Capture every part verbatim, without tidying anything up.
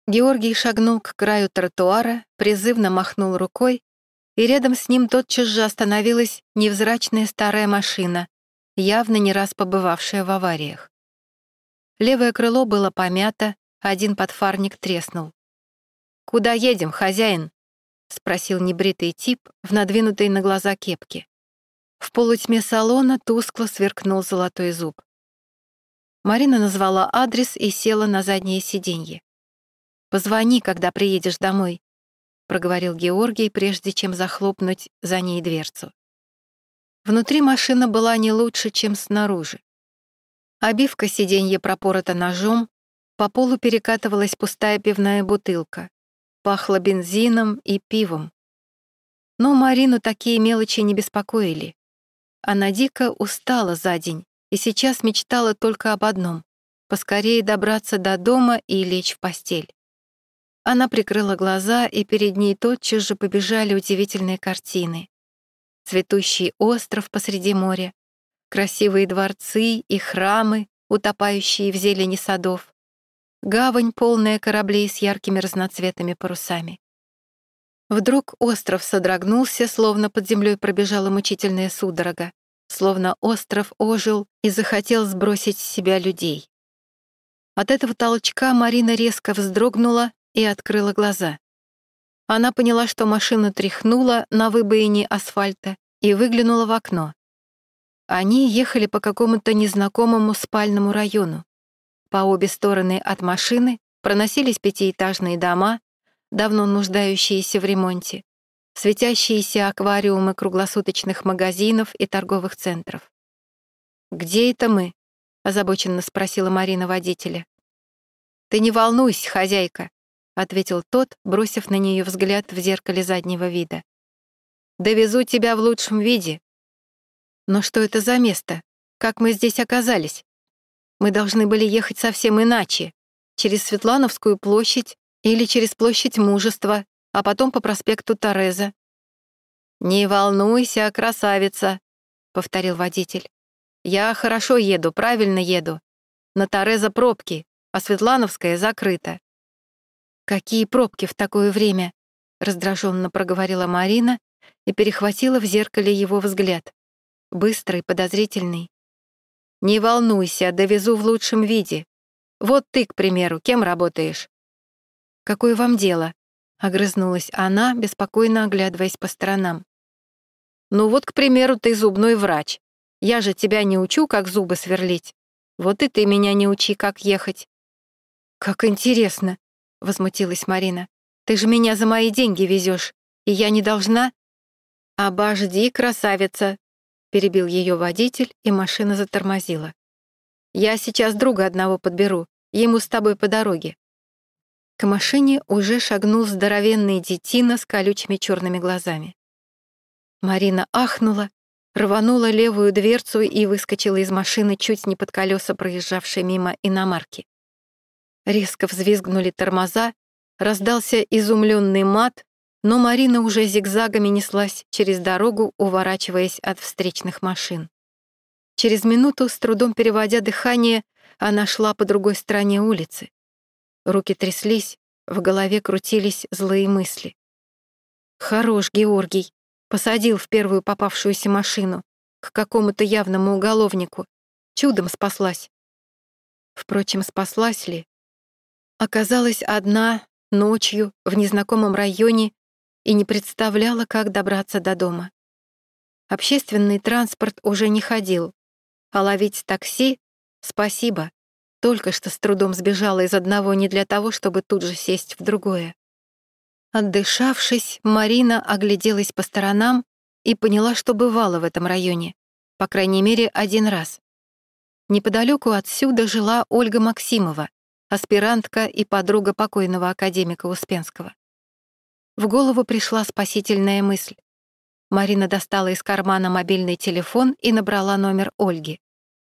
Георгий шагнул к краю тротуара, призывно махнул рукой, и рядом с ним тотчас же остановилась невзрачная старая машина, явно не раз побывавшая в авариях. Левое крыло было помято, один подфарник треснул. «Куда едем, хозяин?» — спросил небритый тип в надвинутой на глаза кепке. В полутьме салона тускло сверкнул золотой зуб. Марина назвала адрес и села на заднее сиденье. «Позвони, когда приедешь домой», — проговорил Георгий, прежде чем захлопнуть за ней дверцу. Внутри машина была не лучше, чем снаружи. Обивка сиденья пропорота ножом, по полу перекатывалась пустая пивная бутылка, пахло бензином и пивом. Но Марину такие мелочи не беспокоили. Она дико устала за день и сейчас мечтала только об одном — поскорее добраться до дома и лечь в постель. Она прикрыла глаза, и перед ней тотчас же побежали удивительные картины. Цветущий остров посреди моря, красивые дворцы и храмы, утопающие в зелени садов, гавань, полная кораблей с яркими разноцветными парусами. Вдруг остров содрогнулся, словно под землей пробежала мучительная судорога, словно остров ожил и захотел сбросить с себя людей. От этого толчка Марина резко вздрогнула и открыла глаза. Она поняла, что машину тряхнула на выбоине асфальта и выглянула в окно. Они ехали по какому-то незнакомому спальному району. По обе стороны от машины проносились пятиэтажные дома, давно нуждающиеся в ремонте, светящиеся аквариумы круглосуточных магазинов и торговых центров. «Где это мы?» — озабоченно спросила Марина водителя. «Ты не волнуйся, хозяйка», — ответил тот, бросив на нее взгляд в зеркале заднего вида. «Довезу тебя в лучшем виде». «Но что это за место? Как мы здесь оказались? Мы должны были ехать совсем иначе, через Светлановскую площадь или через площадь Мужества, а потом по проспекту Тореза». «Не волнуйся, красавица», — повторил водитель. «Я хорошо еду, правильно еду. На Тореза пробки, а Светлановская закрыта». «Какие пробки в такое время?» — раздраженно проговорила Марина и перехватила в зеркале его взгляд. Быстрый, подозрительный. «Не волнуйся, довезу в лучшем виде. Вот ты, к примеру, кем работаешь?» «Какое вам дело?» — огрызнулась она, беспокойно оглядываясь по сторонам. «Ну вот, к примеру, ты зубной врач. Я же тебя не учу, как зубы сверлить. Вот и ты меня не учи, как ехать». «Как интересно», — возмутилась Марина. «Ты же меня за мои деньги везешь, и я не должна?» «Обожди, красавица», — перебил ее водитель, и машина затормозила. «Я сейчас друга одного подберу, ему с тобой по дороге». К машине уже шагнул здоровенный детина с колючими черными глазами. Марина ахнула, рванула левую дверцу и выскочила из машины чуть не под колеса проезжавшей мимо иномарки. Резко взвизгнули тормоза, раздался изумленный мат, но Марина уже зигзагами неслась через дорогу, уворачиваясь от встречных машин. Через минуту, с трудом переводя дыхание, она шла по другой стороне улицы. Руки тряслись, в голове крутились злые мысли. «Хорош, Георгий», посадил в первую попавшуюся машину, к какому-то явному уголовнику. Чудом спаслась. Впрочем, спаслась ли? Оказалась одна, ночью, в незнакомом районе и не представляла, как добраться до дома. Общественный транспорт уже не ходил, а ловить такси — спасибо. Только что с трудом сбежала из одного не для того, чтобы тут же сесть в другое. Отдышавшись, Марина огляделась по сторонам и поняла, что бывала в этом районе, по крайней мере, один раз. Неподалеку отсюда жила Ольга Максимова, аспирантка и подруга покойного академика Успенского. В голову пришла спасительная мысль. Марина достала из кармана мобильный телефон и набрала номер Ольги.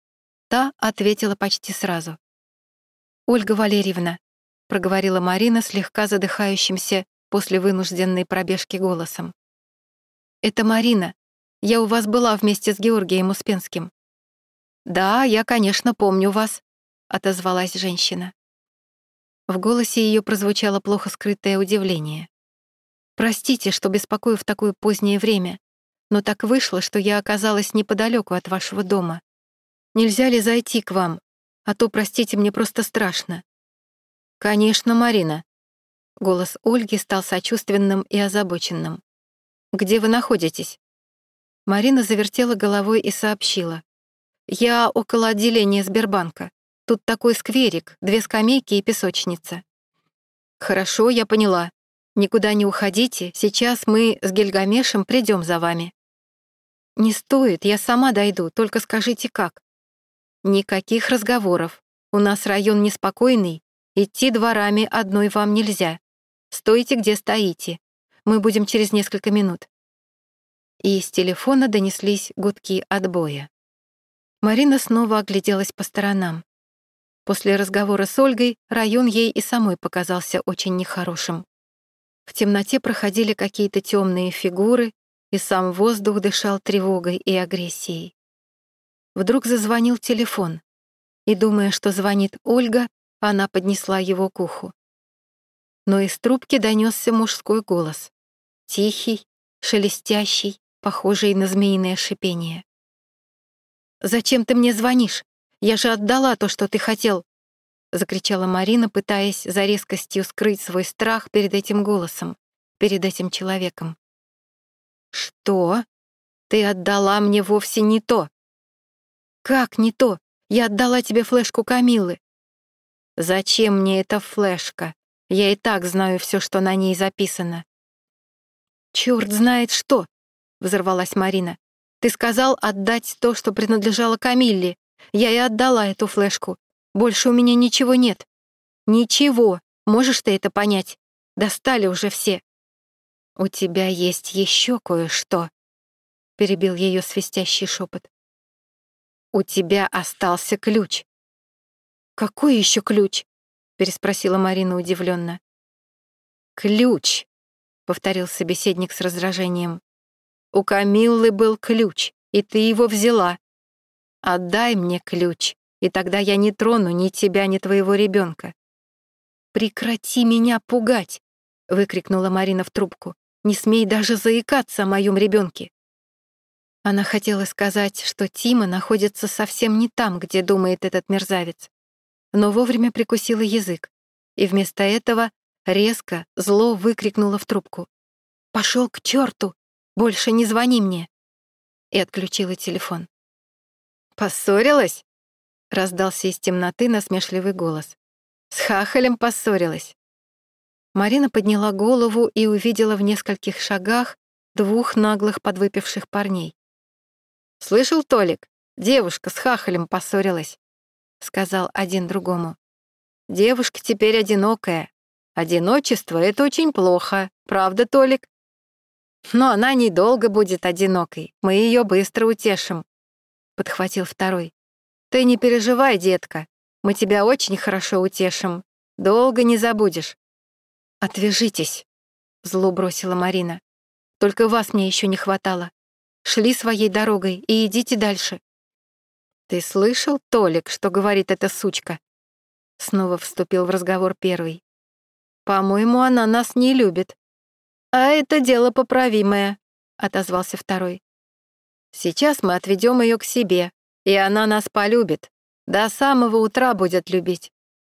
Та ответила почти сразу. «Ольга Валерьевна», — проговорила Марина слегка задыхающимся после вынужденной пробежки голосом. «Это Марина. Я у вас была вместе с Георгием Успенским». «Да, я, конечно, помню вас», — отозвалась женщина. В голосе ее прозвучало плохо скрытое удивление. «Простите, что беспокою в такое позднее время, но так вышло, что я оказалась неподалеку от вашего дома. Нельзя ли зайти к вам? А то, простите, мне просто страшно». «Конечно, Марина». Голос Ольги стал сочувственным и озабоченным. «Где вы находитесь?» Марина завертела головой и сообщила. «Я около отделения Сбербанка. Тут такой скверик, две скамейки и песочница». «Хорошо, я поняла. Никуда не уходите, сейчас мы с Гильгамешем придем за вами». «Не стоит, я сама дойду, только скажите, как». «Никаких разговоров. У нас район неспокойный, идти дворами одной вам нельзя. Стойте, где стоите. Мы будем через несколько минут». И из телефона донеслись гудки отбоя. Марина снова огляделась по сторонам. После разговора с Ольгой район ей и самой показался очень нехорошим. В темноте проходили какие-то темные фигуры, и сам воздух дышал тревогой и агрессией. Вдруг зазвонил телефон, и, думая, что звонит Ольга, она поднесла его к уху. Но из трубки донесся мужской голос. Тихий, шелестящий, похожий на змеиное шипение. «Зачем ты мне звонишь? Я же отдала то, что ты хотел!» — закричала Марина, пытаясь за резкостью скрыть свой страх перед этим голосом, перед этим человеком. «Что? Ты отдала мне вовсе не то!» «Как не то? Я отдала тебе флешку Камиллы!» «Зачем мне эта флешка? Я и так знаю все, что на ней записано». «Чёрт знает что!» — взорвалась Марина. «Ты сказал отдать то, что принадлежало Камилле. Я и отдала эту флешку. Больше у меня ничего нет. Ничего. Можешь ты это понять? Достали уже все». «У тебя есть еще кое-что», — перебил ее свистящий шепот. «У тебя остался ключ». «Какой еще ключ?» — переспросила Марина удивленно. «Ключ», — повторил собеседник с раздражением. «У Камиллы был ключ, и ты его взяла. Отдай мне ключ, и тогда я не трону ни тебя, ни твоего ребенка». «Прекрати меня пугать!» — выкрикнула Марина в трубку. «Не смей даже заикаться о моем ребенке». Она хотела сказать, что Тима находится совсем не там, где думает этот мерзавец, но вовремя прикусила язык, и вместо этого резко, зло выкрикнула в трубку. «Пошел к черту! Больше не звони мне!» И отключила телефон. «Поссорилась?» — раздался из темноты насмешливый голос. «С хахалем поссорилась». Марина подняла голову и увидела в нескольких шагах двух наглых подвыпивших парней. «Слышал, Толик, девушка с хахалем поссорилась», — сказал один другому. «Девушка теперь одинокая. Одиночество — это очень плохо, правда, Толик? Но она недолго будет одинокой, мы ее быстро утешим», — подхватил второй. «Ты не переживай, детка, мы тебя очень хорошо утешим, долго не забудешь». «Отвяжитесь», — зло бросила Марина. «Только вас мне еще не хватало. Шли своей дорогой и идите дальше». «Ты слышал, Толик, что говорит эта сучка?» Снова вступил в разговор первый. «По-моему, она нас не любит». «А это дело поправимое», — отозвался второй. «Сейчас мы отведем ее к себе, и она нас полюбит. До самого утра будет любить».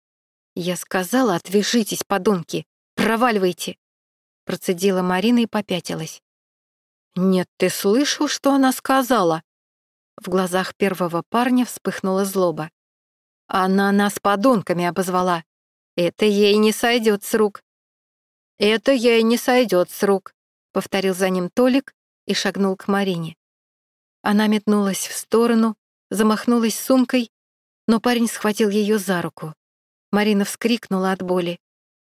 «Я сказала, отвяжитесь, подонки, проваливайте», — процедила Марина и попятилась. «Нет, ты слышал, что она сказала?» В глазах первого парня вспыхнула злоба. «Она нас подонками обозвала. Это ей не сойдет с рук». «Это ей не сойдет с рук», — повторил за ним Толик и шагнул к Марине. Она метнулась в сторону, замахнулась сумкой, но парень схватил ее за руку. Марина вскрикнула от боли.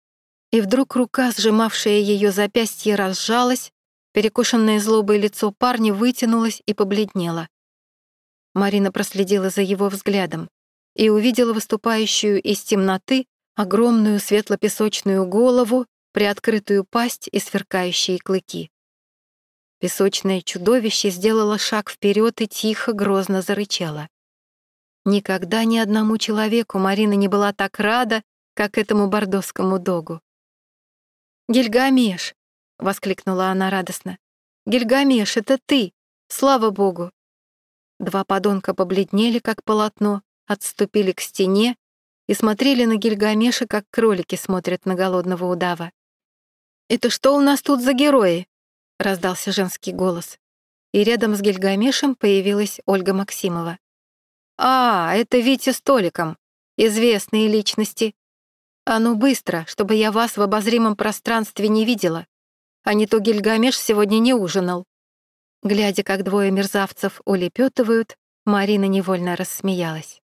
И вдруг рука, сжимавшая ее запястье, разжалась, перекошенное злобой лицо парня вытянулось и побледнело. Марина проследила за его взглядом и увидела выступающую из темноты огромную светло-песочную голову, приоткрытую пасть и сверкающие клыки. Песочное чудовище сделало шаг вперед и тихо, грозно зарычало. Никогда ни одному человеку Марина не была так рада, как этому бордоскому догу. «Гильгамеш!» — воскликнула она радостно. «Гильгамеш, это ты! Слава богу!» Два подонка побледнели, как полотно, отступили к стене и смотрели на Гильгамеша, как кролики смотрят на голодного удава. «Это что у нас тут за герои?» — раздался женский голос. И рядом с Гильгамешем появилась Ольга Максимова. «А, это Витя с Толиком. Известные личности. А ну быстро, чтобы я вас в обозримом пространстве не видела, а не то Гильгамеш сегодня не ужинал». Глядя, как двое мерзавцев улепетывают, Марина невольно рассмеялась.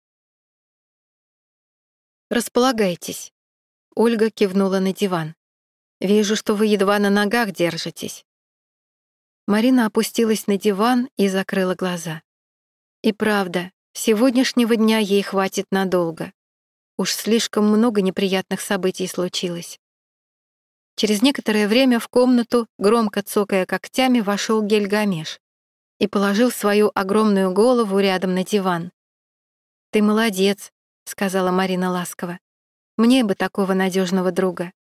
«Располагайтесь». Ольга кивнула на диван. «Вижу, что вы едва на ногах держитесь». Марина опустилась на диван и закрыла глаза. И правда, сегодняшнего дня ей хватит надолго. Уж слишком много неприятных событий случилось. Через некоторое время в комнату, громко цокая когтями, вошел Гильгамеш и положил свою огромную голову рядом на диван. «Ты молодец», — сказала Марина ласково. «Мне бы такого надежного друга».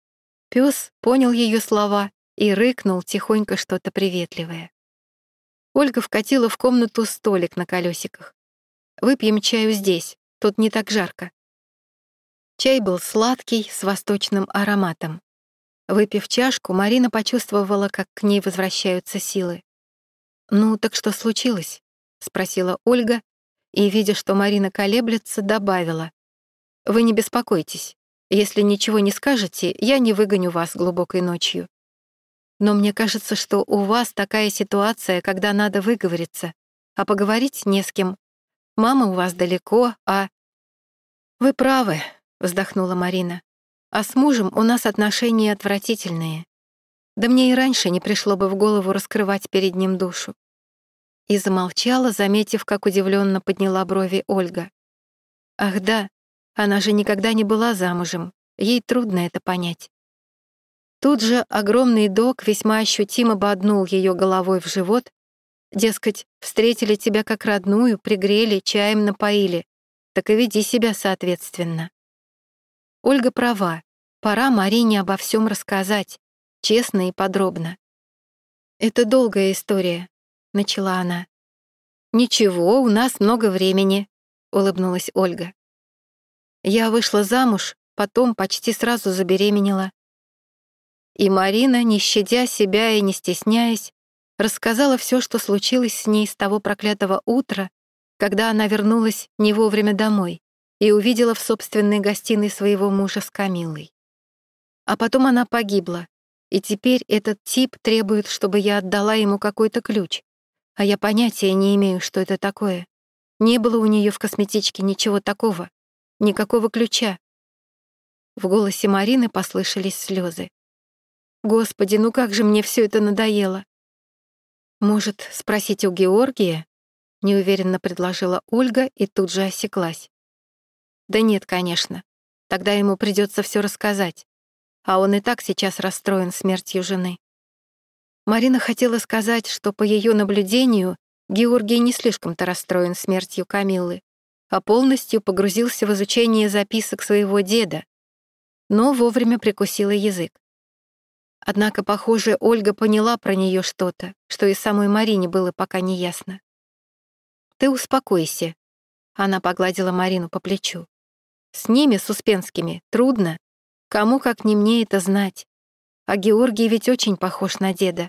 Пёс понял ее слова и рыкнул тихонько что-то приветливое. Ольга вкатила в комнату столик на колесиках. «Выпьем чаю здесь, тут не так жарко». Чай был сладкий, с восточным ароматом. Выпив чашку, Марина почувствовала, как к ней возвращаются силы. «Ну, так что случилось?» — спросила Ольга, и, видя, что Марина колеблется, добавила. «Вы не беспокойтесь. Если ничего не скажете, я не выгоню вас глубокой ночью. Но мне кажется, что у вас такая ситуация, когда надо выговориться, а поговорить не с кем. Мама у вас далеко, а...» «Вы правы», — вздохнула Марина. «А с мужем у нас отношения отвратительные. Да мне и раньше не пришло бы в голову раскрывать перед ним душу». И замолчала, заметив, как удивленно подняла брови Ольга. «Ах да, она же никогда не была замужем, ей трудно это понять». Тут же огромный дог весьма ощутимо боднул ее головой в живот, дескать, встретили тебя как родную, пригрели, чаем напоили, так и веди себя соответственно. Ольга права, пора Марине обо всем рассказать, честно и подробно. «Это долгая история», — начала она. «Ничего, у нас много времени», — улыбнулась Ольга. «Я вышла замуж, потом почти сразу забеременела». И Марина, не щадя себя и не стесняясь, рассказала все, что случилось с ней с того проклятого утра, когда она вернулась не вовремя домой и увидела в собственной гостиной своего мужа с Камиллой. А потом она погибла, и теперь этот тип требует, чтобы я отдала ему какой-то ключ, а я понятия не имею, что это такое. Не было у нее в косметичке ничего такого, никакого ключа. В голосе Марины послышались слезы. «Господи, ну как же мне все это надоело!» «Может, спросить у Георгия?» — неуверенно предложила Ольга и тут же осеклась. «Да нет, конечно. Тогда ему придется все рассказать. А он и так сейчас расстроен смертью жены». Марина хотела сказать, что по ее наблюдению Георгий не слишком-то расстроен смертью Камиллы, а полностью погрузился в изучение записок своего деда, но вовремя прикусила язык. Однако, похоже, Ольга поняла про нее что-то, что и самой Марине было пока не ясно. «Ты успокойся», — она погладила Марину по плечу. «С ними, с Успенскими, трудно. Кому, как не мне, это знать. А Георгий ведь очень похож на деда».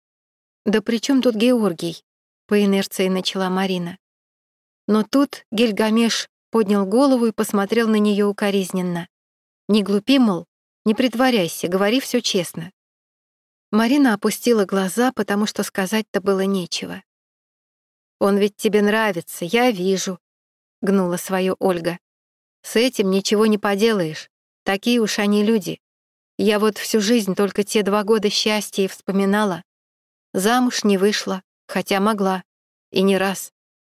«Да при чем тут Георгий?» — по инерции начала Марина. Но тут Гильгамеш поднял голову и посмотрел на нее укоризненно. «Не глупи, мол, не притворяйся, говори все честно». Марина опустила глаза, потому что сказать-то было нечего. «Он ведь тебе нравится, я вижу», — гнула свое Ольга. «С этим ничего не поделаешь, такие уж они люди. Я вот всю жизнь только те два года счастья и вспоминала. Замуж не вышла, хотя могла, и не раз.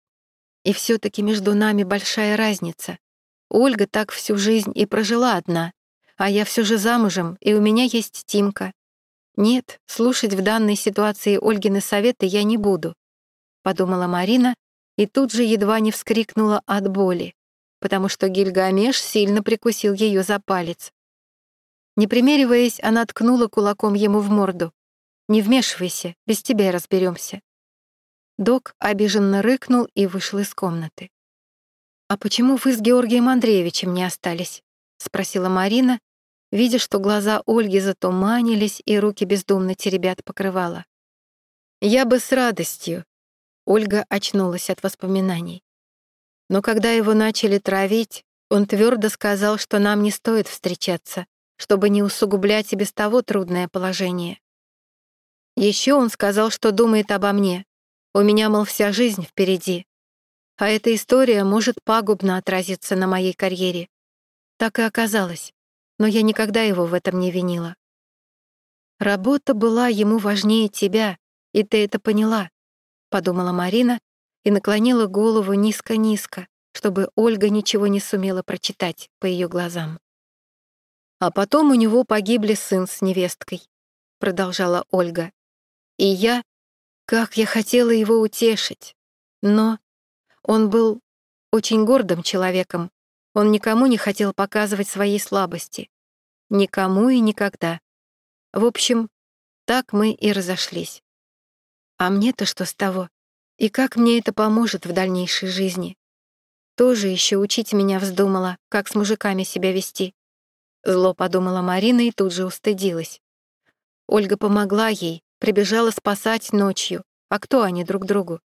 И все-таки между нами большая разница. Ольга так всю жизнь и прожила одна, а я все же замужем, и у меня есть Тимка. Нет, слушать в данной ситуации Ольгины советы я не буду», — подумала Марина и тут же едва не вскрикнула от боли, потому что Гильгамеш сильно прикусил ее за палец. Не примериваясь, она ткнула кулаком ему в морду. «Не вмешивайся, без тебя разберемся». Док обиженно рыкнул и вышел из комнаты. «А почему вы с Георгием Андреевичем не остались?» — спросила Марина, видя, что глаза Ольги затуманились и руки бездумно теребят покрывало. «Я бы с радостью». Ольга очнулась от воспоминаний. Но когда его начали травить, он твердо сказал, что нам не стоит встречаться, чтобы не усугублять и без того трудное положение. Еще он сказал, что думает обо мне. У меня, мол, вся жизнь впереди. А эта история может пагубно отразиться на моей карьере. Так и оказалось, но я никогда его в этом не винила. «Работа была ему важнее тебя, и ты это поняла», — подумала Марина и наклонила голову низко-низко, чтобы Ольга ничего не сумела прочитать по ее глазам. «А потом у него погибли сын с невесткой», — продолжала Ольга. «И я, как я хотела его утешить, но он был очень гордым человеком, он никому не хотел показывать своей слабости. Никому и никогда. В общем, так мы и разошлись. А мне-то что с того? И как мне это поможет в дальнейшей жизни? Тоже еще учить меня вздумала, как с мужиками себя вести». Зло подумала Марина и тут же устыдилась. Ольга помогла ей, прибежала спасать ночью. А кто они друг другу?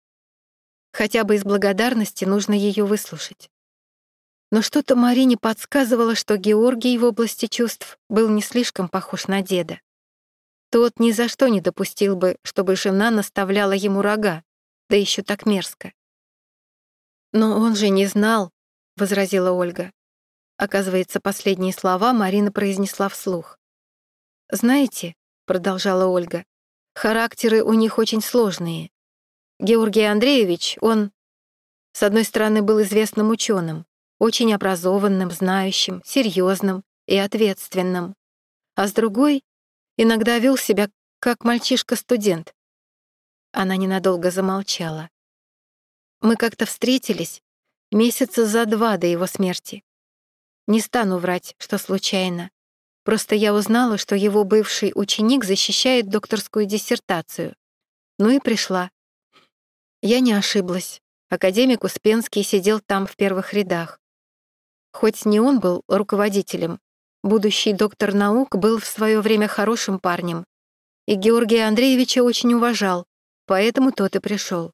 Хотя бы из благодарности нужно ее выслушать. Но что-то Марине подсказывало, что Георгий в области чувств был не слишком похож на деда. Тот ни за что не допустил бы, чтобы жена наставляла ему рога, да еще так мерзко. «Но он же не знал», — возразила Ольга. Оказывается, последние слова Марина произнесла вслух. «Знаете», — продолжала Ольга, — «характеры у них очень сложные. Георгий Андреевич, он, с одной стороны, был известным ученым, очень образованным, знающим, серьезным и ответственным, а с другой иногда вел себя как мальчишка-студент». Она ненадолго замолчала. «Мы как-то встретились месяца за два до его смерти. Не стану врать, что случайно. Просто я узнала, что его бывший ученик защищает докторскую диссертацию. Ну и пришла. Я не ошиблась. Академик Успенский сидел там в первых рядах. Хоть не он был руководителем, будущий доктор наук был в свое время хорошим парнем, и Георгия Андреевича очень уважал, поэтому тот и пришел.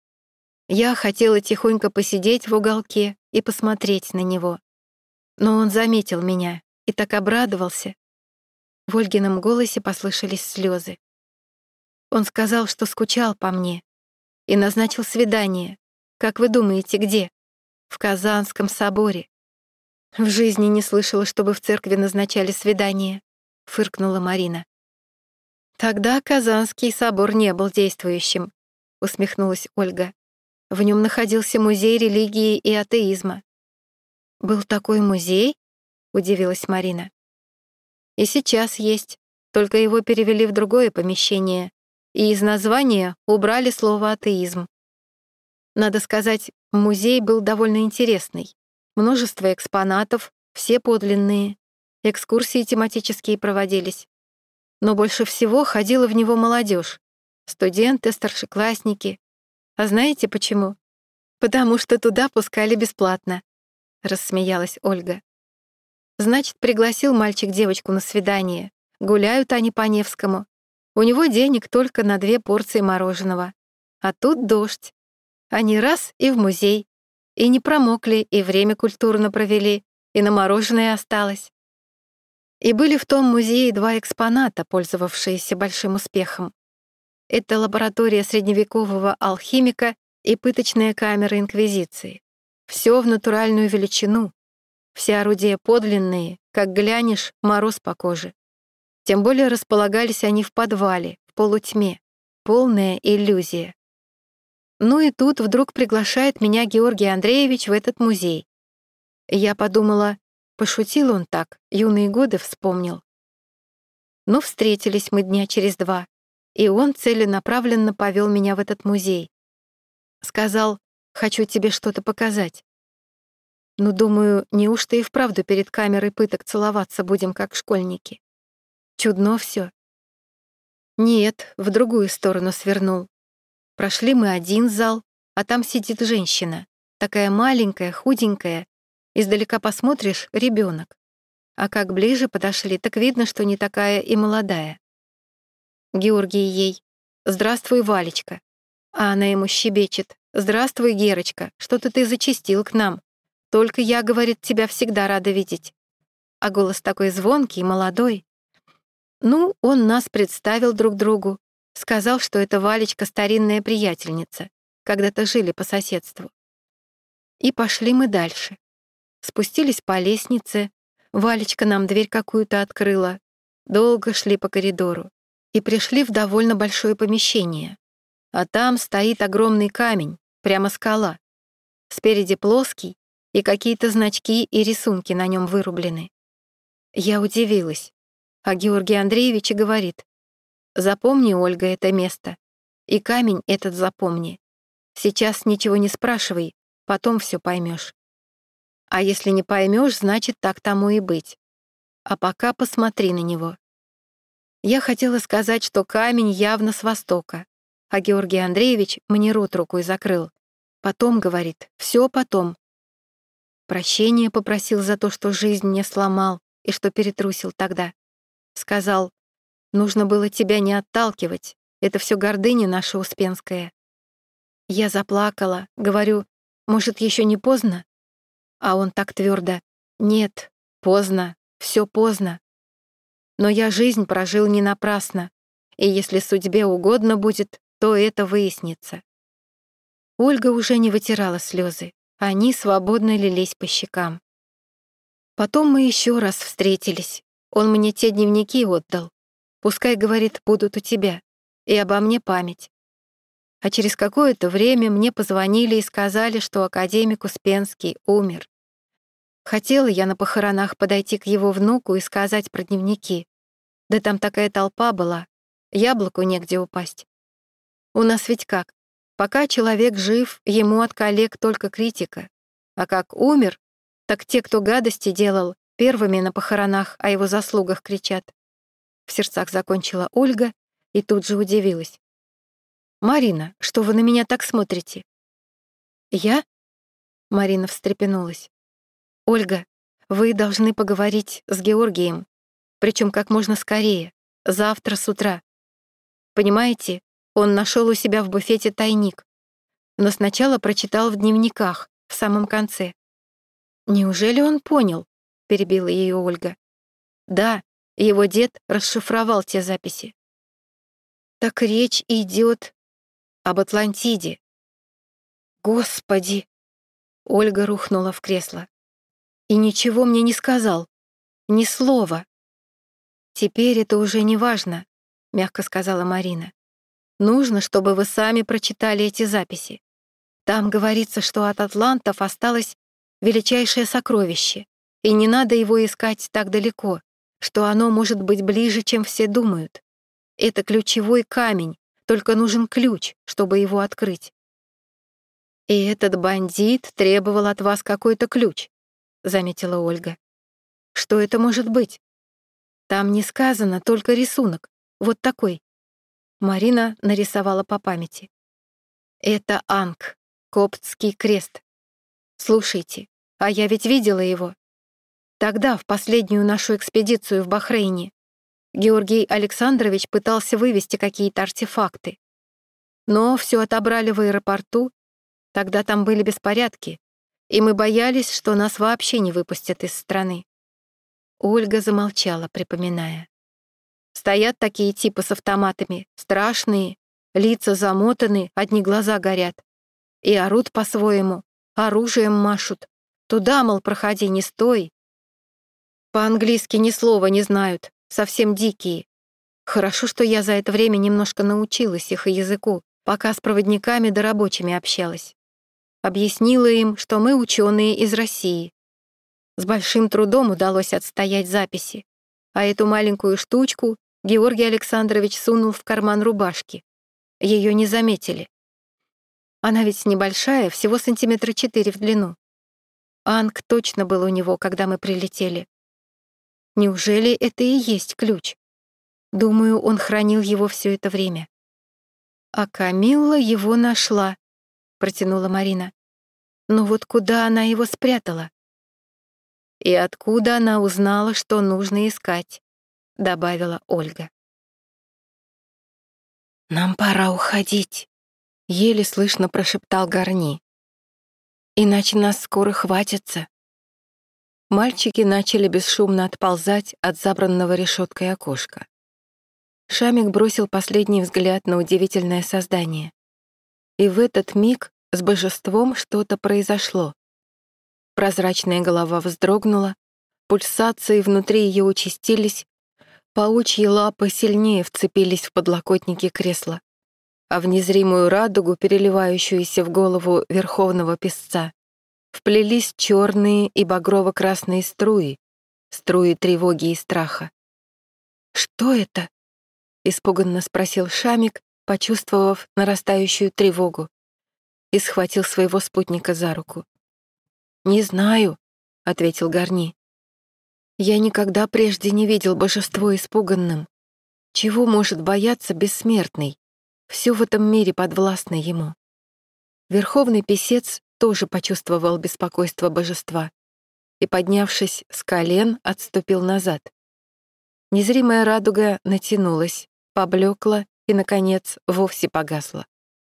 Я хотела тихонько посидеть в уголке и посмотреть на него. Но он заметил меня и так обрадовался. В Ольгином голосе послышались слезы. Он сказал, что скучал по мне, и назначил свидание. Как вы думаете, где? В Казанском соборе. В жизни не слышала, чтобы в церкви назначали свидание, фыркнула Марина. Тогда Казанский собор не был действующим, усмехнулась Ольга. В нем находился музей религии и атеизма. «Был такой музей?» — удивилась Марина. «И сейчас есть, только его перевели в другое помещение, и из названия убрали слово «атеизм». Надо сказать, музей был довольно интересный. Множество экспонатов, все подлинные, экскурсии тематические проводились. Но больше всего ходила в него молодежь, студенты, старшеклассники. А знаете почему? Потому что туда пускали бесплатно», — рассмеялась Ольга. «Значит, пригласил мальчик девочку на свидание. Гуляют они по Невскому. У него денег только на две порции мороженого. А тут дождь. Они раз и в музей. И не промокли, и время культурно провели, и на мороженое осталось. И были в том музее два экспоната, пользовавшиеся большим успехом. Это лаборатория средневекового алхимика и пыточная камера Инквизиции. Все в натуральную величину. Все орудия подлинные, как глянешь, мороз по коже. Тем более располагались они в подвале, в полутьме. Полная иллюзия. Ну и тут вдруг приглашает меня Георгий Андреевич в этот музей. Я подумала, пошутил он так, юные годы вспомнил. Ну, встретились мы дня через два, и он целенаправленно повел меня в этот музей. Сказал, хочу тебе что-то показать. Ну, думаю, неужто и вправду перед камерой пыток целоваться будем, как школьники? Чудно все. Нет, в другую сторону свернул. Прошли мы один зал, а там сидит женщина. Такая маленькая, худенькая. Издалека посмотришь — ребенок. А как ближе подошли, так видно, что не такая и молодая. Георгий ей: «Здравствуй, Валечка». А она ему щебечет: «Здравствуй, Герочка, что-то ты зачастил к нам. Только я, говорит, тебя всегда рада видеть». А голос такой звонкий, молодой. Ну, он нас представил друг другу. Сказал, что это Валечка старинная приятельница. Когда-то жили по соседству. И пошли мы дальше. Спустились по лестнице. Валечка нам дверь какую-то открыла. Долго шли по коридору. И пришли в довольно большое помещение. А там стоит огромный камень, прямо скала. Спереди плоский, и какие-то значки и рисунки на нем вырублены. Я удивилась. А Георгий Андреевич и говорит: «Запомни, Ольга, это место. И камень этот запомни. Сейчас ничего не спрашивай, потом все поймешь. А если не поймешь, значит, так тому и быть. А пока посмотри на него». Я хотела сказать, что камень явно с востока, а Георгий Андреевич мне рот рукой закрыл. Потом, говорит, все потом. Прощения попросил за то, что жизнь мне сломал и что перетрусил тогда. Сказал: «Нужно было тебя не отталкивать, это все гордыня наша успенская». Я заплакала, говорю: «Может, еще не поздно?» А он так твердо: «Нет, поздно, все поздно. Но я жизнь прожил не напрасно, и если судьбе угодно будет, то это выяснится». Ольга уже не вытирала слезы, они свободно лились по щекам. Потом мы еще раз встретились. Он мне те дневники отдал. Пускай, говорит, будут у тебя, и обо мне память. А через какое-то время мне позвонили и сказали, что академик Успенский умер. Хотела я на похоронах подойти к его внуку и сказать про дневники. Да там такая толпа была, яблоку негде упасть. У нас ведь как? Пока человек жив, ему от коллег только критика. А как умер, так те, кто гадости делал, первыми на похоронах о его заслугах кричат. В сердцах закончила Ольга и тут же удивилась. «Марина, что вы на меня так смотрите?» «Я?» Марина встрепенулась. «Ольга, вы должны поговорить с Георгием, причем как можно скорее, завтра с утра. Понимаете, он нашел у себя в буфете тайник, но сначала прочитал в дневниках, в самом конце». «Неужели он понял?» — перебила ее Ольга. «Да, его дед расшифровал те записи». «Так речь идет об Атлантиде». «Господи!» — Ольга рухнула в кресло. «И ничего мне не сказал, ни слова». «Теперь это уже не важно», — мягко сказала Марина. «Нужно, чтобы вы сами прочитали эти записи. Там говорится, что от атлантов осталось величайшее сокровище, и не надо его искать так далеко, что оно может быть ближе, чем все думают. Это ключевой камень, только нужен ключ, чтобы его открыть». «И этот бандит требовал от вас какой-то ключ», — заметила Ольга. «Что это может быть? Там не сказано, только рисунок, вот такой». Марина нарисовала по памяти. «Это Анг, коптский крест. Слушайте, а я ведь видела его. Тогда, в последнюю нашу экспедицию в Бахрейне, Георгий Александрович пытался вывести какие-то артефакты. Но все отобрали в аэропорту, тогда там были беспорядки, и мы боялись, что нас вообще не выпустят из страны». Ольга замолчала, припоминая. «Стоят такие типы с автоматами, страшные, лица замотаны, одни глаза горят. И орут по-своему, оружием машут. Туда, мол, проходи, не стой. По-английски ни слова не знают, совсем дикие. Хорошо, что я за это время немножко научилась их языку, пока с проводниками да рабочими общалась. Объяснила им, что мы ученые из России. С большим трудом удалось отстоять записи, а эту маленькую штучку Георгий Александрович сунул в карман рубашки. Ее не заметили. Она ведь небольшая, всего сантиметра четыре в длину. Анг точно был у него, когда мы прилетели. Неужели это и есть ключ? Думаю, он хранил его все это время. А Камилла его нашла, протянула Марина. Но вот куда она его спрятала? И откуда она узнала, что нужно искать, добавила Ольга. «Нам пора уходить», — еле слышно прошептал Гарни. «Иначе нас скоро хватится». Мальчики начали бесшумно отползать от забранного решеткой окошка. Шамик бросил последний взгляд на удивительное создание. И в этот миг с божеством что-то произошло. Прозрачная голова вздрогнула, пульсации внутри ее участились, паучьи лапы сильнее вцепились в подлокотники кресла, а в незримую радугу, переливающуюся в голову верховного песца, вплелись черные и багрово-красные струи, струи тревоги и страха. «Что это?» — испуганно спросил Шамик, почувствовав нарастающую тревогу, и схватил своего спутника за руку. «Не знаю», — ответил Гарни. «Я никогда прежде не видел божество испуганным. Чего может бояться бессмертный? Все в этом мире подвластно ему». Верховный писец тоже почувствовал беспокойство божества и, поднявшись с колен, отступил назад. Незримая радуга натянулась, поблекла и, наконец, вовсе погасла.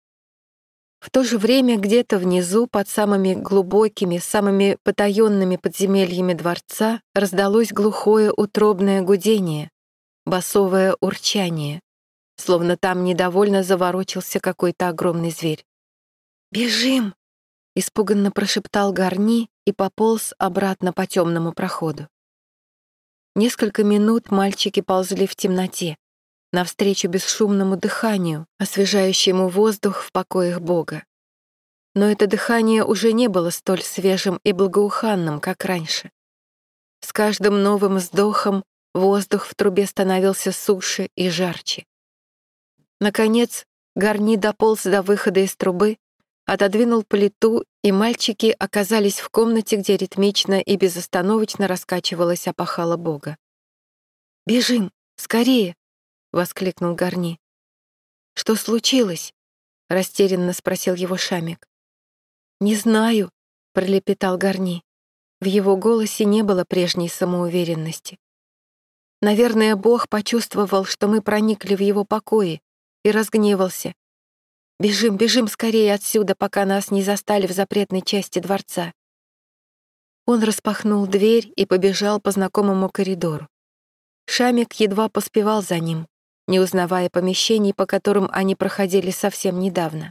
В то же время где-то внизу, под самыми глубокими, самыми потаенными подземельями дворца, раздалось глухое утробное гудение, басовое урчание, словно там недовольно заворочился какой-то огромный зверь. «Бежим!» — испуганно прошептал Гарни и пополз обратно по темному проходу. Несколько минут мальчики ползли в темноте, навстречу бесшумному дыханию, освежающему воздух в покоях Бога. Но это дыхание уже не было столь свежим и благоуханным, как раньше. С каждым новым вздохом воздух в трубе становился суше и жарче. Наконец, Гарни дополз до выхода из трубы, отодвинул плиту, и мальчики оказались в комнате, где ритмично и безостановочно раскачивалась опахала Бога. «Бежим! Скорее!» — воскликнул Гарни. «Что случилось?» — растерянно спросил его Шамик. «Не знаю», — пролепетал Гарни. В его голосе не было прежней самоуверенности. «Наверное, Бог почувствовал, что мы проникли в его покои, и разгневался. Бежим, бежим скорее отсюда, пока нас не застали в запретной части дворца». Он распахнул дверь и побежал по знакомому коридору. Шамик едва поспевал за ним, не узнавая помещений, по которым они проходили совсем недавно.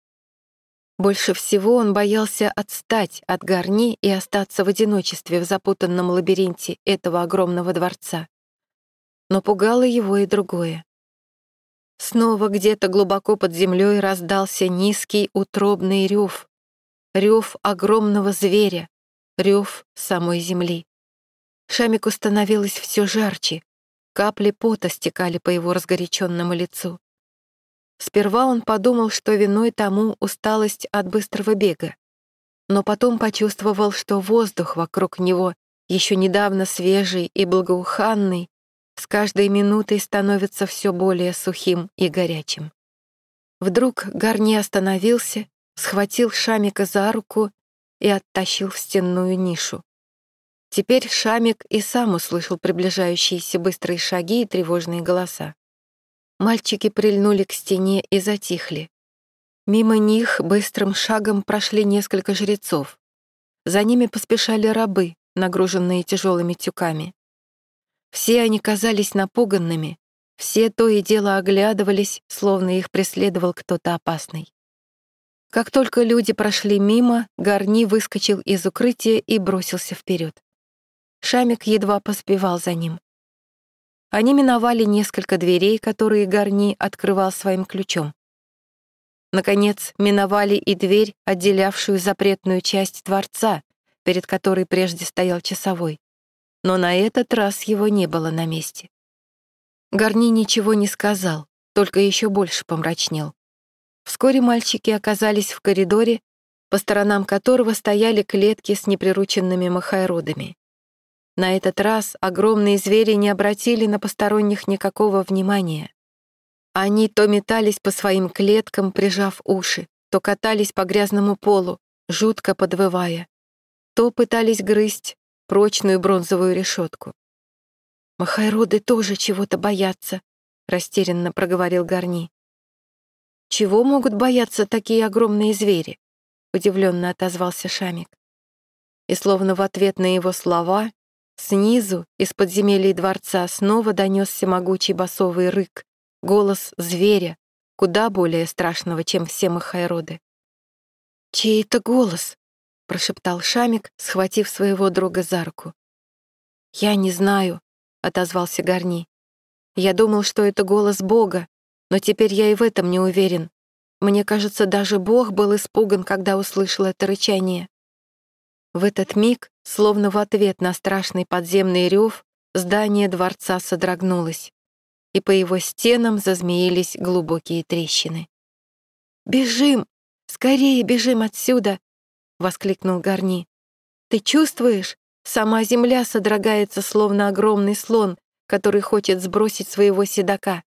Больше всего он боялся отстать от Гарни и остаться в одиночестве в запутанном лабиринте этого огромного дворца. Но пугало его и другое. Снова где-то глубоко под землей раздался низкий утробный рев, рев огромного зверя, рев самой земли. Шамику становилось все жарче, капли пота стекали по его разгоряченному лицу. Сперва он подумал, что виной тому усталость от быстрого бега, но потом почувствовал, что воздух вокруг него, еще недавно свежий и благоуханный, с каждой минутой становится все более сухим и горячим. Вдруг Гарни остановился, схватил Шамика за руку и оттащил в стенную нишу. Теперь Шамик и сам услышал приближающиеся быстрые шаги и тревожные голоса. Мальчики прильнули к стене и затихли. Мимо них быстрым шагом прошли несколько жрецов. За ними поспешали рабы, нагруженные тяжелыми тюками. Все они казались напуганными, все то и дело оглядывались, словно их преследовал кто-то опасный. Как только люди прошли мимо, Гарни выскочил из укрытия и бросился вперед. Шамик едва поспевал за ним. Они миновали несколько дверей, которые Гарни открывал своим ключом. Наконец, миновали и дверь, отделявшую запретную часть дворца, перед которой прежде стоял часовой. Но на этот раз его не было на месте. Гарни ничего не сказал, только еще больше помрачнел. Вскоре мальчики оказались в коридоре, по сторонам которого стояли клетки с неприрученными махайродами. На этот раз огромные звери не обратили на посторонних никакого внимания. Они то метались по своим клеткам, прижав уши, то катались по грязному полу, жутко подвывая, то пытались грызть прочную бронзовую решетку. «Махайроды тоже чего-то боятся», — растерянно проговорил Гарни. «Чего могут бояться такие огромные звери?» — удивленно отозвался Шамик. И словно в ответ на его слова снизу, из подземелий дворца, снова донесся могучий басовый рык, голос зверя, куда более страшного, чем все махайроды. «Чей это голос?» — прошептал Шамик, схватив своего друга за руку. «Я не знаю», — отозвался Гарни. «Я думал, что это голос Бога, но теперь я и в этом не уверен. Мне кажется, даже Бог был испуган, когда услышал это рычание». В этот миг, словно в ответ на страшный подземный рев, здание дворца содрогнулось, и по его стенам зазмеились глубокие трещины. «Бежим! Скорее бежим отсюда!» — воскликнул Гарни. «Ты чувствуешь? Сама земля содрогается, словно огромный слон, который хочет сбросить своего седока».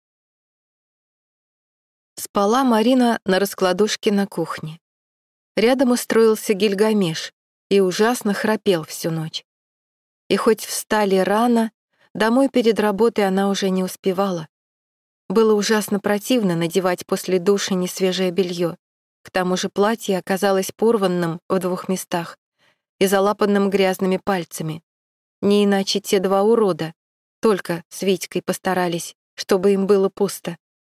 Спала Марина на раскладушке на кухне. Рядом устроился Гильгамеш и ужасно храпел всю ночь. И хоть встали рано, домой перед работой она уже не успевала. Было ужасно противно надевать после душа несвежее белье. К тому же платье оказалось порванным в двух местах и залапанным грязными пальцами. Не иначе те два урода только с Витькой постарались, чтобы им было пусто.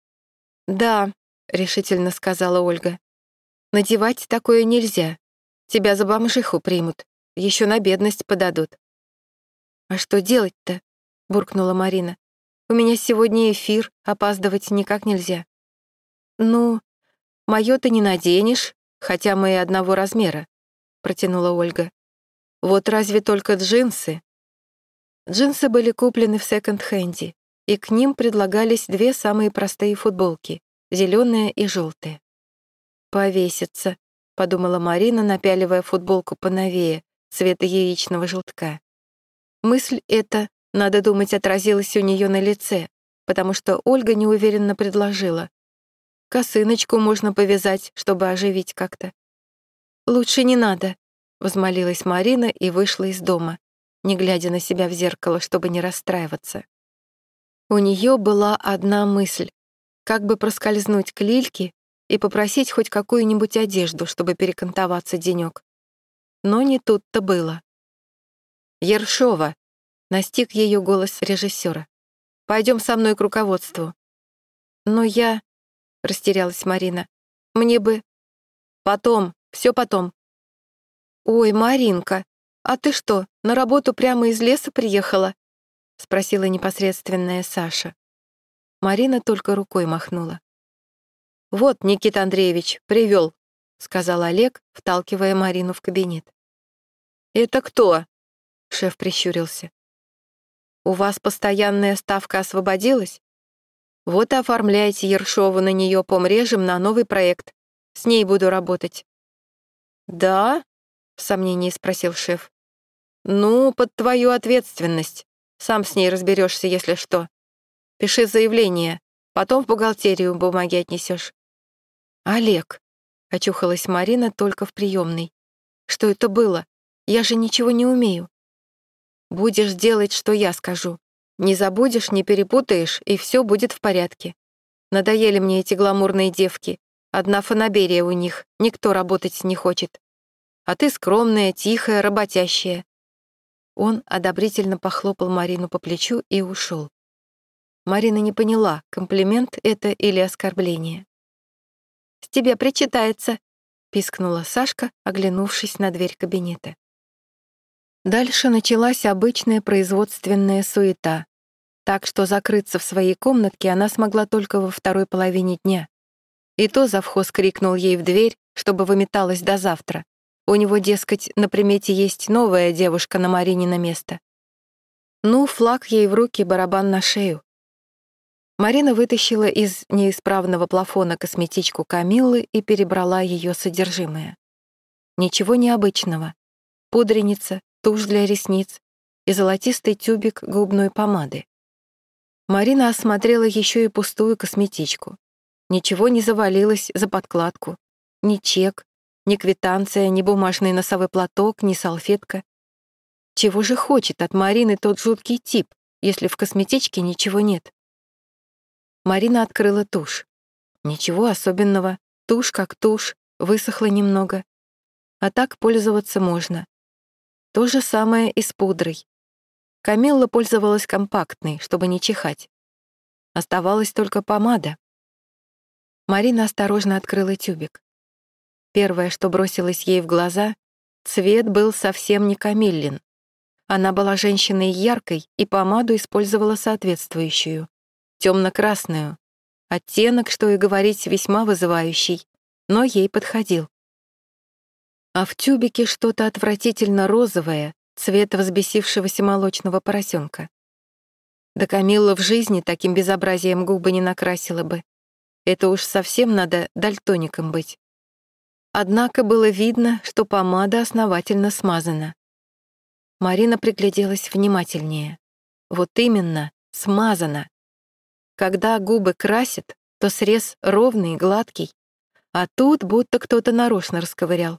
«Да», — решительно сказала Ольга, — «надевать такое нельзя. Тебя за бомжиху примут, еще на бедность подадут». «А что делать-то?» — буркнула Марина. «У меня сегодня эфир, опаздывать никак нельзя». «Ну, моё ты не наденешь, хотя мы и одного размера», — протянула Ольга. «Вот разве только джинсы». Джинсы были куплены в секонд-хенде, и к ним предлагались две самые простые футболки — зелёная и жёлтая. «Повеситься», — подумала Марина, напяливая футболку поновее, цвета яичного желтка. Мысль эта, надо думать, отразилась у неё на лице, потому что Ольга неуверенно предложила. «Косыночку можно повязать, чтобы оживить как-то». «Лучше не надо», — возмолилась Марина и вышла из дома, не глядя на себя в зеркало, чтобы не расстраиваться. У неё была одна мысль — как бы проскользнуть к Лильке и попросить хоть какую-нибудь одежду, чтобы перекантоваться денёк. Но не тут-то было. «Ершова!» — настиг её голос режиссёра. «Пойдём со мной к руководству». «Но я...» — растерялась Марина. «Мне бы...» «Потом, всё потом». «Ой, Маринка, а ты что, на работу прямо из леса приехала?» — спросила непосредственная Саша. Марина только рукой махнула. «Вот, Никита Андреевич, привёл», — сказал Олег, вталкивая Марину в кабинет. «Это кто?» — шеф прищурился. «У вас постоянная ставка освободилась? Вот и оформляйте Ершову на неё помрежем на новый проект. С ней буду работать». «Да?» — в сомнении спросил шеф. «Ну, под твою ответственность. Сам с ней разберёшься, если что. Пиши заявление, потом в бухгалтерию бумаги отнесёшь». «Олег», — очухалась Марина только в приёмной. «Что это было? Я же ничего не умею». «Будешь делать, что я скажу. Не забудешь, не перепутаешь, и всё будет в порядке. Надоели мне эти гламурные девки. Одна фанаберия у них, никто работать не хочет. А ты скромная, тихая, работящая». Он одобрительно похлопал Марину по плечу и ушёл. Марина не поняла, комплимент это или оскорбление. «С тебя причитается», — пискнула Сашка, оглянувшись на дверь кабинета. Дальше началась обычная производственная суета, так что закрыться в своей комнатке она смогла только во второй половине дня. И то завхоз крикнул ей в дверь, чтобы выметалась до завтра. У него, дескать, на примете есть новая девушка на Маринино место. Ну, флаг ей в руки, барабан на шею. Марина вытащила из неисправного плафона косметичку Камиллы и перебрала ее содержимое. Ничего необычного. Пудреница, тушь для ресниц и золотистый тюбик губной помады. Марина осмотрела еще и пустую косметичку. Ничего не завалилось за подкладку. Ни чек, ни квитанция, ни бумажный носовой платок, ни салфетка. Чего же хочет от Марины тот жуткий тип, если в косметичке ничего нет? Марина открыла тушь. Ничего особенного. Тушь как тушь, высохла немного. А так пользоваться можно. То же самое и с пудрой. Камилла пользовалась компактной, чтобы не чихать. Оставалась только помада. Марина осторожно открыла тюбик. Первое, что бросилось ей в глаза, цвет был совсем не Камиллин. Она была женщиной яркой и помаду использовала соответствующую, темно-красную. Оттенок, что и говорить, весьма вызывающий, но ей подходил. А в тюбике что-то отвратительно розовое, цвета взбесившегося молочного поросенка. Да Камилла в жизни таким безобразием губы не накрасила бы. Это уж совсем надо дальтоником быть. Однако было видно, что помада основательно смазана. Марина пригляделась внимательнее. Вот именно, смазана. Когда губы красят, то срез ровный, гладкий, а тут будто кто-то нарочно расковырял.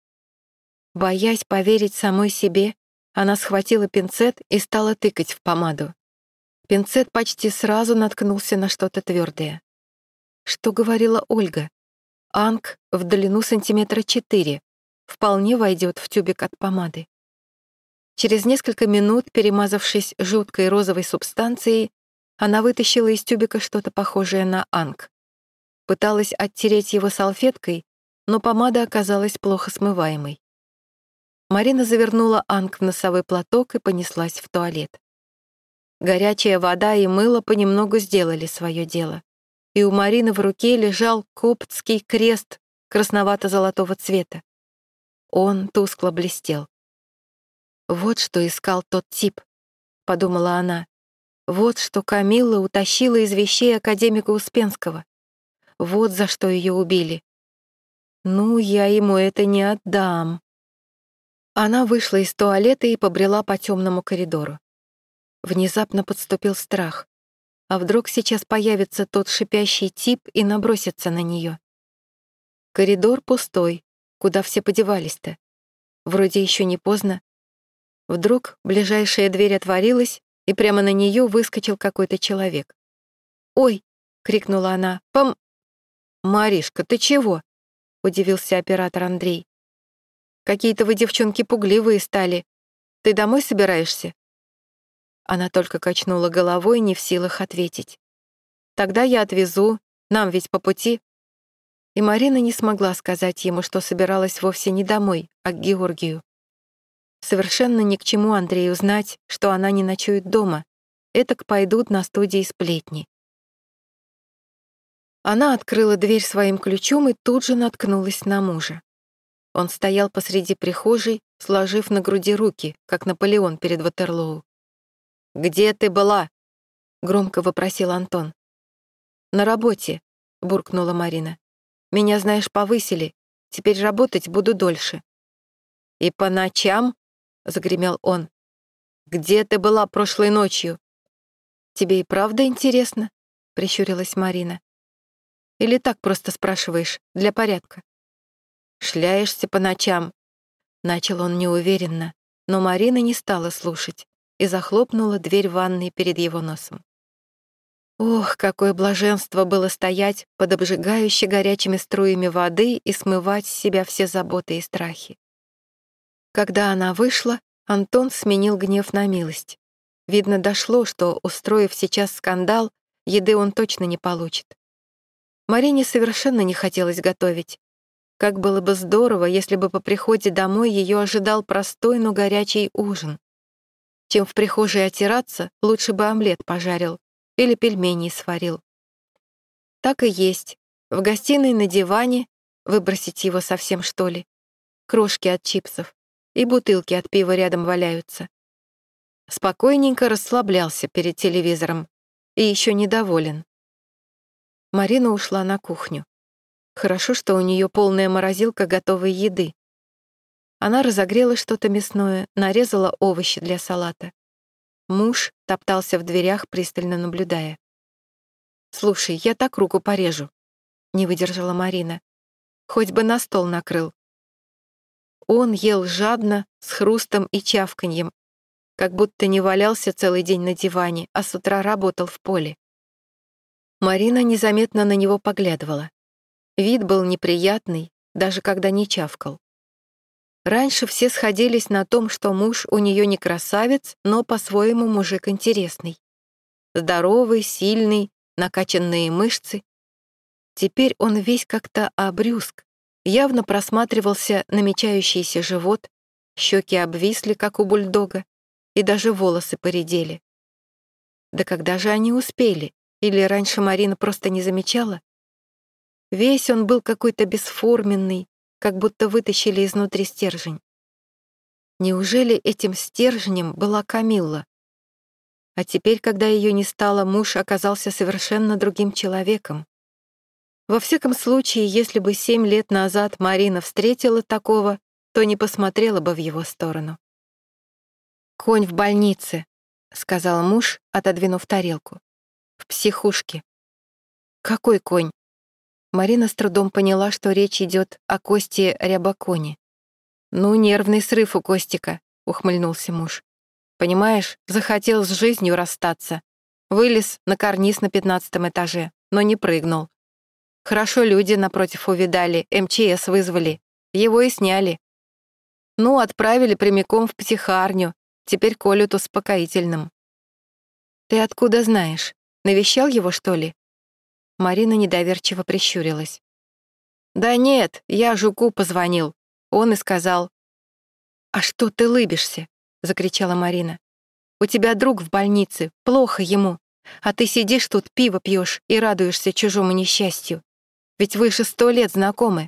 Боясь поверить самой себе, она схватила пинцет и стала тыкать в помаду. Пинцет почти сразу наткнулся на что-то твердое. Что говорила Ольга? Анг в длину сантиметра четыре вполне войдет в тюбик от помады. Через несколько минут, перемазавшись жуткой розовой субстанцией, она вытащила из тюбика что-то похожее на анг. Пыталась оттереть его салфеткой, но помада оказалась плохо смываемой. Марина завернула анг в носовой платок и понеслась в туалет. Горячая вода и мыло понемногу сделали свое дело, и у Марины в руке лежал коптский крест красновато-золотого цвета. Он тускло блестел. «Вот что искал тот тип», — подумала она. «Вот что Камилла утащила из вещей академика Успенского. Вот за что ее убили. Ну, я ему это не отдам». Она вышла из туалета и побрела по темному коридору. Внезапно подступил страх. А вдруг сейчас появится тот шипящий тип и набросится на нее? Коридор пустой. Куда все подевались-то? Вроде еще не поздно. Вдруг ближайшая дверь отворилась, и прямо на нее выскочил какой-то человек. «Ой!» — крикнула она. «Пом...» «Маришка, ты чего?» — удивился оператор Андрей. «Какие-то вы, девчонки, пугливые стали. Ты домой собираешься?» Она только качнула головой, не в силах ответить. «Тогда я отвезу, нам ведь по пути». И Марина не смогла сказать ему, что собиралась вовсе не домой, а к Георгию. Совершенно ни к чему Андрею знать, что она не ночует дома. Этак пойдут на студии сплетни. Она открыла дверь своим ключом и тут же наткнулась на мужа. Он стоял посреди прихожей, сложив на груди руки, как Наполеон перед Ватерлоу. «Где ты была?» — громко вопросил Антон. «На работе», — буркнула Марина. «Меня, знаешь, повысили. Теперь работать буду дольше». «И по ночам?» — загремел он. «Где ты была прошлой ночью?» «Тебе и правда интересно?» — прищурилась Марина. «Или так просто спрашиваешь, для порядка?» «Шляешься по ночам», — начал он неуверенно, но Марина не стала слушать и захлопнула дверь ванной перед его носом. Ох, какое блаженство было стоять под обжигающе горячими струями воды и смывать с себя все заботы и страхи. Когда она вышла, Антон сменил гнев на милость. Видно, дошло, что, устроив сейчас скандал, еды он точно не получит. Марине совершенно не хотелось готовить. Как было бы здорово, если бы по приходе домой ее ожидал простой, но горячий ужин. Чем в прихожей отираться, лучше бы омлет пожарил или пельмени сварил. Так и есть. В гостиной на диване, выбросить его совсем что ли, крошки от чипсов и бутылки от пива рядом валяются. Спокойненько расслаблялся перед телевизором и еще недоволен. Марина ушла на кухню. Хорошо, что у нее полная морозилка готовой еды. Она разогрела что-то мясное, нарезала овощи для салата. Муж топтался в дверях, пристально наблюдая. «Слушай, я так руку порежу», — не выдержала Марина. «Хоть бы на стол накрыл». Он ел жадно, с хрустом и чавканьем, как будто не валялся целый день на диване, а с утра работал в поле. Марина незаметно на него поглядывала. Вид был неприятный, даже когда не чавкал. Раньше все сходились на том, что муж у нее не красавец, но по-своему мужик интересный. Здоровый, сильный, накачанные мышцы. Теперь он весь как-то обрюзг, явно просматривался намечающийся живот, щеки обвисли, как у бульдога, и даже волосы поредели. Да когда же они успели? Или раньше Марина просто не замечала? Весь он был какой-то бесформенный, как будто вытащили изнутри стержень. Неужели этим стержнем была Камилла? А теперь, когда ее не стало, муж оказался совершенно другим человеком. Во всяком случае, если бы семь лет назад Марина встретила такого, то не посмотрела бы в его сторону. «Конь в больнице», — сказал муж, отодвинув тарелку. «В психушке». «Какой конь?» Марина с трудом поняла, что речь идет о Косте Рябоконе. «Ну, нервный срыв у Костика», — ухмыльнулся муж. «Понимаешь, захотел с жизнью расстаться. Вылез на карниз на пятнадцатом этаже, но не прыгнул. Хорошо люди напротив увидали, эм че эс вызвали. Его и сняли. Ну, отправили прямиком в психарню, теперь колют успокоительным». «Ты откуда знаешь? Навещал его, что ли?» Марина недоверчиво прищурилась. «Да нет, я Жуку позвонил. Он и сказал». «А что ты лыбишься?» — закричала Марина. «У тебя друг в больнице, плохо ему, а ты сидишь тут, пиво пьешь и радуешься чужому несчастью. Ведь вы же сто лет знакомы».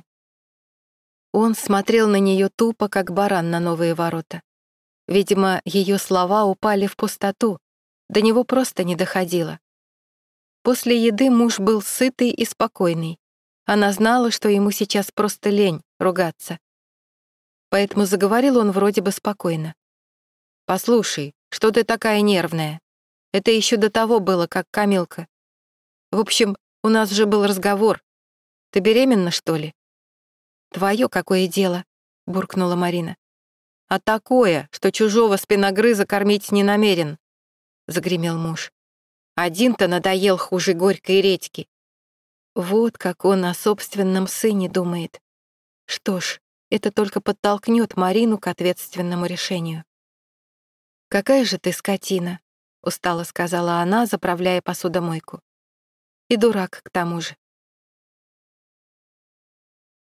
Он смотрел на нее тупо, как баран на новые ворота. Видимо, ее слова упали в пустоту, до него просто не доходило. После еды муж был сытый и спокойный. Она знала, что ему сейчас просто лень ругаться. Поэтому заговорил он вроде бы спокойно. «Послушай, что ты такая нервная? Это еще до того было, как Камилка. В общем, у нас же был разговор. Ты беременна, что ли?» «Твое какое дело?» — буркнула Марина. «А такое, что чужого спиногрыза кормить не намерен», — загремел муж. «Один-то надоел хуже горькой редьки». Вот как он о собственном сыне думает. Что ж, это только подтолкнет Марину к ответственному решению. «Какая же ты скотина», — устало сказала она, заправляя посудомойку. «И дурак, к тому же».